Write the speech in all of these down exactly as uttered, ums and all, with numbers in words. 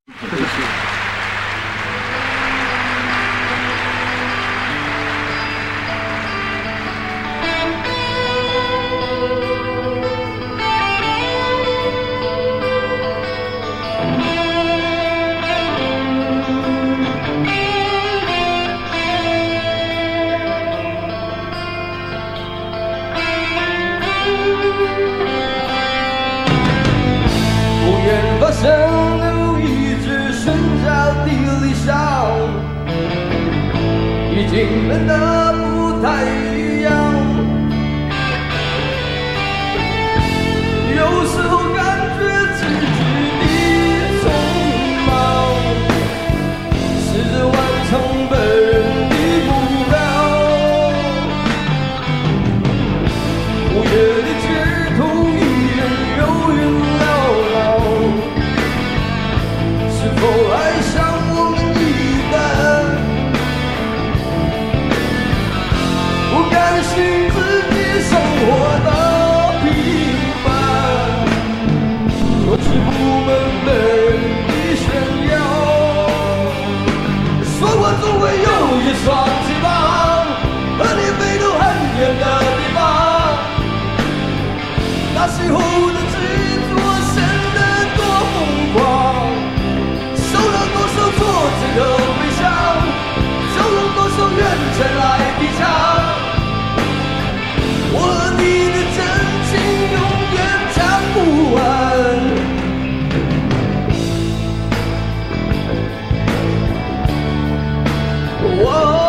发生的一直寻找的理想，已经变得不太一样。有时候感觉自己的匆忙，试着完成本人的目标。午夜的街头依然有人缭绕，是否爱上我们一般？不甘心自己生活的平凡，若是不能被人的炫耀。说过总会有一双翅膀，和你飞到很远的地方。那时候的执着显得多疯狂，受了多少挫折和悲伤，就用多少冤情来抵偿。我和你的真情永远讲不完。哦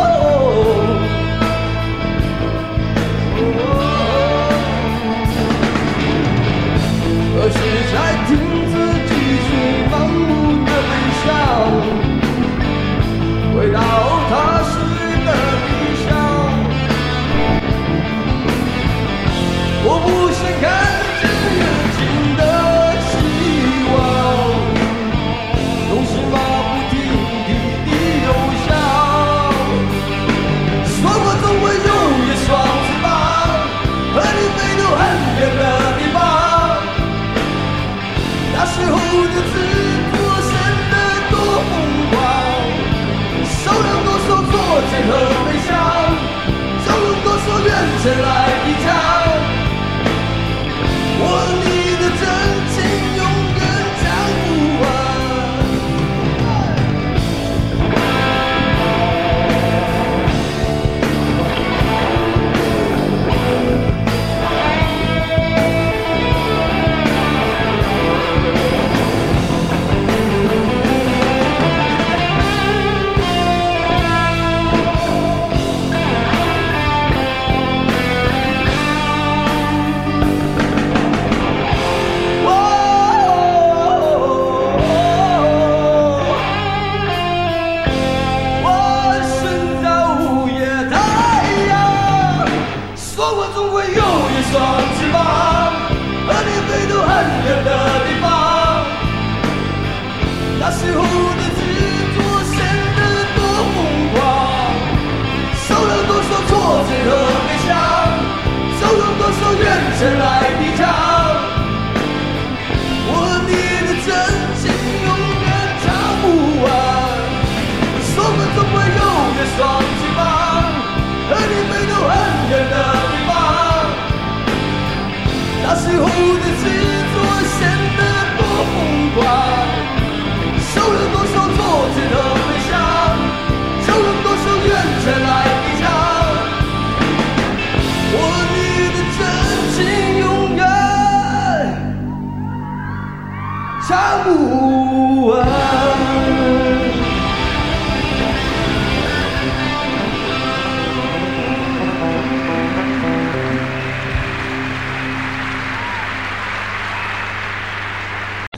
何时才停止继续盲目的悲伤，回到踏实的理想。我不想看见远近的希望，总是马不停蹄的游向。说过总会有一双翅膀，和你飞到很远的地方。那时候的执着显得多疯狂，受了多少挫折和悲伤，就用多少冤情来抵偿。我和你的真情永远讲不完。那时候的执着显得多疯狂，受了多少挫折和悲伤，就用多少冤情来抵偿。我和你的真情永远讲不完。说过总会有一双翅膀，和你飞到很远的地方。那时候的执着显得多疯狂，受了多少挫折和悲伤，就用多少冤情来抵偿。我和你的真情永远讲不完。